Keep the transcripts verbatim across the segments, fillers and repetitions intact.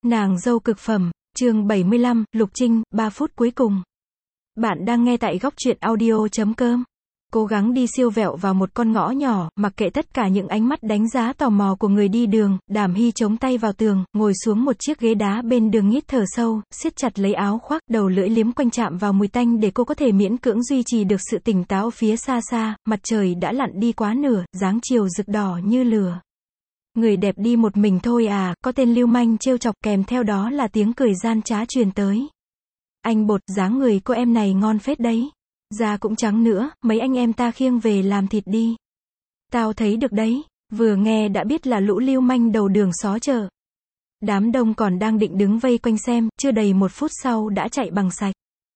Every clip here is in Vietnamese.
Nàng dâu cực phẩm, chương bảy mươi lăm, Lục Trinh, ba phút cuối cùng. Bạn đang nghe tại góc truyện audio chấm com. Cố gắng đi siêu vẹo vào một con ngõ nhỏ, mặc kệ tất cả những ánh mắt đánh giá tò mò của người đi đường, Đàm Hy chống tay vào tường, ngồi xuống một chiếc ghế đá bên đường hít thở sâu, siết chặt lấy áo khoác, đầu lưỡi liếm quanh chạm vào mùi tanh để cô có thể miễn cưỡng duy trì được sự tỉnh táo. Phía xa xa, mặt trời đã lặn đi quá nửa, dáng chiều rực đỏ như lửa. Người đẹp đi một mình thôi à, có tên lưu manh trêu chọc, kèm theo đó là tiếng cười gian trá truyền tới. Anh Bột, dáng người cô em này ngon phết đấy. Da cũng trắng nữa, mấy anh em ta khiêng về làm thịt đi. Tao thấy được đấy. Vừa nghe đã biết là lũ lưu manh đầu đường xó chợ. Đám đông còn đang định đứng vây quanh xem, chưa đầy một phút sau đã chạy bằng sạch.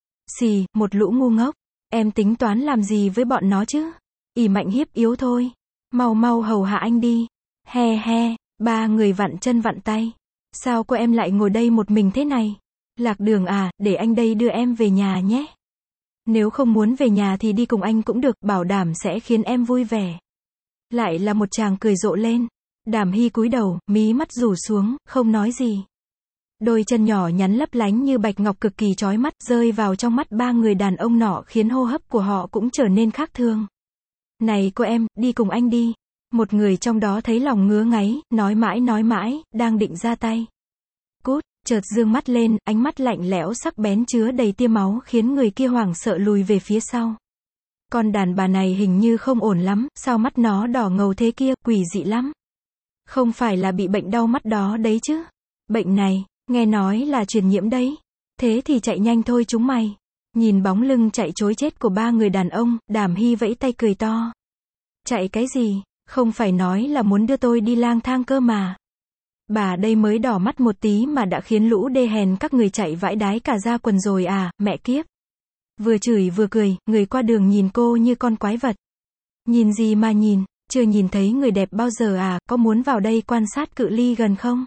Xì, một lũ ngu ngốc. Em tính toán làm gì với bọn nó chứ? ỷ mạnh hiếp yếu thôi. Mau mau hầu hạ anh đi. He he, ba người vặn chân vặn tay. Sao cô em lại ngồi đây một mình thế này? Lạc đường à, để anh đây đưa em về nhà nhé. Nếu không muốn về nhà thì đi cùng anh cũng được, bảo đảm sẽ khiến em vui vẻ. Lại là một chàng cười rộ lên. Đàm Hy cúi đầu, mí mắt rủ xuống, không nói gì. Đôi chân nhỏ nhắn lấp lánh như bạch ngọc cực kỳ chói mắt, rơi vào trong mắt ba người đàn ông nọ khiến hô hấp của họ cũng trở nên khác thường. Này cô em, đi cùng anh đi. Một người trong đó thấy lòng ngứa ngáy, nói mãi nói mãi, đang định ra tay. Cút, chợt dương mắt lên, ánh mắt lạnh lẽo sắc bén chứa đầy tia máu khiến người kia hoảng sợ lùi về phía sau. Con đàn bà này hình như không ổn lắm, sao mắt nó đỏ ngầu thế kia, quỷ dị lắm. Không phải là bị bệnh đau mắt đó đấy chứ. Bệnh này, nghe nói là truyền nhiễm đấy. Thế thì chạy nhanh thôi chúng mày. Nhìn bóng lưng chạy trối chết của ba người đàn ông, Đàm Hy vẫy tay cười to. Chạy cái gì? Không phải nói là muốn đưa tôi đi lang thang cơ mà. Bà đây mới đỏ mắt một tí mà đã khiến lũ đê hèn các người chạy vãi đái cả da quần rồi à, mẹ kiếp. Vừa chửi vừa cười, người qua đường nhìn cô như con quái vật. Nhìn gì mà nhìn, chưa nhìn thấy người đẹp bao giờ à, có muốn vào đây quan sát cự ly gần không?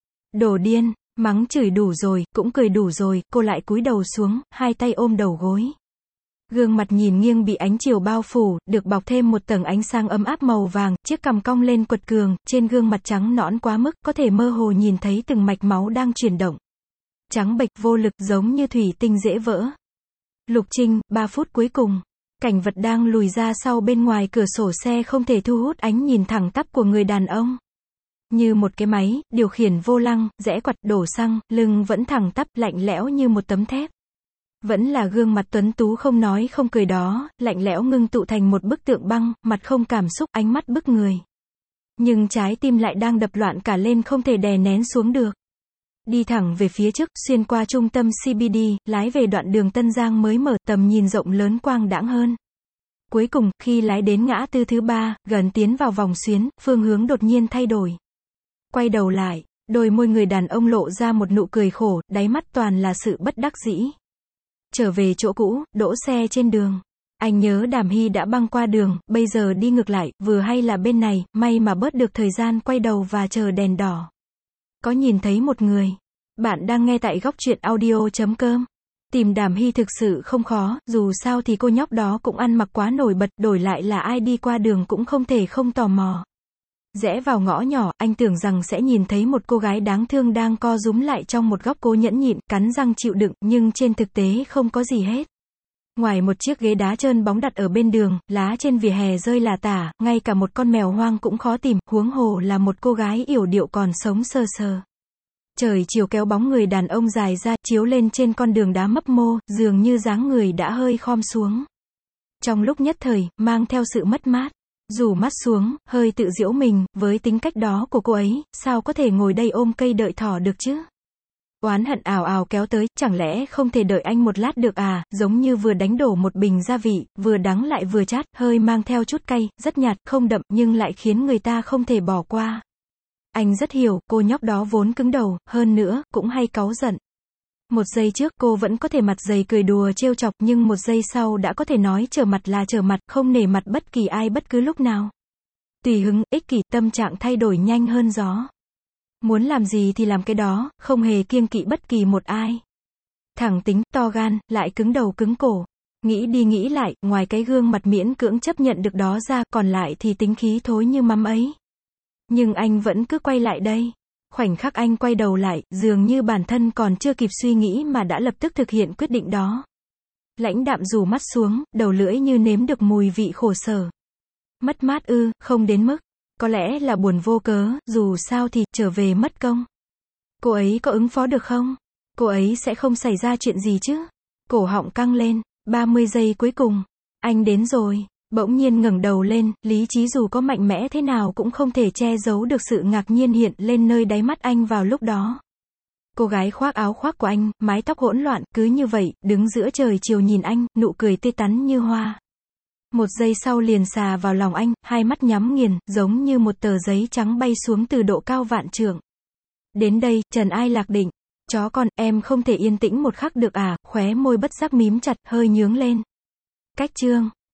Đồ điên, mắng chửi đủ rồi, cũng cười đủ rồi, cô lại cúi đầu xuống, hai tay ôm đầu gối. Gương mặt nhìn nghiêng bị ánh chiều bao phủ, được bọc thêm một tầng ánh sáng ấm áp màu vàng, chiếc cằm cong lên quật cường, trên gương mặt trắng nõn quá mức, có thể mơ hồ nhìn thấy từng mạch máu đang chuyển động. Trắng bệch vô lực giống như thủy tinh dễ vỡ. Lục Trinh, ba phút cuối cùng. Cảnh vật đang lùi ra sau bên ngoài cửa sổ xe không thể thu hút ánh nhìn thẳng tắp của người đàn ông. Như một cái máy, điều khiển vô lăng, rẽ quặt, đổ xăng, lưng vẫn thẳng tắp, lạnh lẽo như một tấm thép. Vẫn là gương mặt tuấn tú không nói không cười đó, lạnh lẽo ngưng tụ thành một bức tượng băng, mặt không cảm xúc, ánh mắt bức người. Nhưng trái tim lại đang đập loạn cả lên không thể đè nén xuống được. Đi thẳng về phía trước, xuyên qua trung tâm xê bê đê, lái về đoạn đường Tân Giang mới mở, tầm nhìn rộng lớn quang đãng hơn. Cuối cùng, khi lái đến ngã tư thứ ba, gần tiến vào vòng xuyến, phương hướng đột nhiên thay đổi. Quay đầu lại, đôi môi người đàn ông lộ ra một nụ cười khổ, đáy mắt toàn là sự bất đắc dĩ. Trở về chỗ cũ, đỗ xe trên đường. Anh nhớ Đàm Hy đã băng qua đường, bây giờ đi ngược lại, vừa hay là bên này, may mà bớt được thời gian quay đầu và chờ đèn đỏ. Có nhìn thấy một người. Bạn đang nghe tại góc truyện audio chấm com. Tìm Đàm Hy thực sự không khó, dù sao thì cô nhóc đó cũng ăn mặc quá nổi bật, đổi lại là ai đi qua đường cũng không thể không tò mò. Rẽ vào ngõ nhỏ, anh tưởng rằng sẽ nhìn thấy một cô gái đáng thương đang co rúm lại trong một góc, cố nhẫn nhịn, cắn răng chịu đựng, nhưng trên thực tế không có gì hết. Ngoài một chiếc ghế đá trơn bóng đặt ở bên đường, lá trên vỉa hè rơi lả tả, ngay cả một con mèo hoang cũng khó tìm, huống hồ là một cô gái yểu điệu còn sống sờ sờ. Trời chiều kéo bóng người đàn ông dài ra, chiếu lên trên con đường đá mấp mô, dường như dáng người đã hơi khom xuống. Trong lúc nhất thời, mang theo sự mất mát. Rủ mắt xuống, hơi tự giễu mình, với tính cách đó của cô ấy, sao có thể ngồi đây ôm cây đợi thỏ được chứ? Oán hận ào ào kéo tới, chẳng lẽ không thể đợi anh một lát được à, giống như vừa đánh đổ một bình gia vị, vừa đắng lại vừa chát, hơi mang theo chút cay, rất nhạt, không đậm, nhưng lại khiến người ta không thể bỏ qua. Anh rất hiểu, cô nhóc đó vốn cứng đầu, hơn nữa, cũng hay cáu giận. Một giây trước cô vẫn có thể mặt dày cười đùa trêu chọc, nhưng một giây sau đã có thể nói trở mặt là trở mặt, không nể mặt bất kỳ ai bất cứ lúc nào. Tùy hứng, ích kỷ, tâm trạng thay đổi nhanh hơn gió. Muốn làm gì thì làm cái đó, không hề kiêng kỵ bất kỳ một ai. Thẳng tính, to gan, lại cứng đầu cứng cổ. Nghĩ đi nghĩ lại, ngoài cái gương mặt miễn cưỡng chấp nhận được đó ra, còn lại thì tính khí thối như mắm ấy. Nhưng anh vẫn cứ quay lại đây. Khoảnh khắc anh quay đầu lại, dường như bản thân còn chưa kịp suy nghĩ mà đã lập tức thực hiện quyết định đó. Lãnh Đạm rủ mắt xuống, đầu lưỡi như nếm được mùi vị khổ sở. Mất mát ư, không đến mức. Có lẽ là buồn vô cớ, dù sao thì, trở về mất công. Cô ấy có ứng phó được không? Cô ấy sẽ không xảy ra chuyện gì chứ? Cổ họng căng lên, ba mươi giây cuối cùng. Anh đến rồi. Bỗng nhiên ngẩng đầu lên, lý trí dù có mạnh mẽ thế nào cũng không thể che giấu được sự ngạc nhiên hiện lên nơi đáy mắt anh vào lúc đó. Cô gái khoác áo khoác của anh, mái tóc hỗn loạn, cứ như vậy, đứng giữa trời chiều nhìn anh, nụ cười tươi tắn như hoa. Một giây sau liền xà vào lòng anh, hai mắt nhắm nghiền, giống như một tờ giấy trắng bay xuống từ độ cao vạn trượng. Đến đây, Trần Ai Lạc định. Chó con, em không thể yên tĩnh một khắc được à, khóe môi bất giác mím chặt, hơi nhướng lên. Cách chương.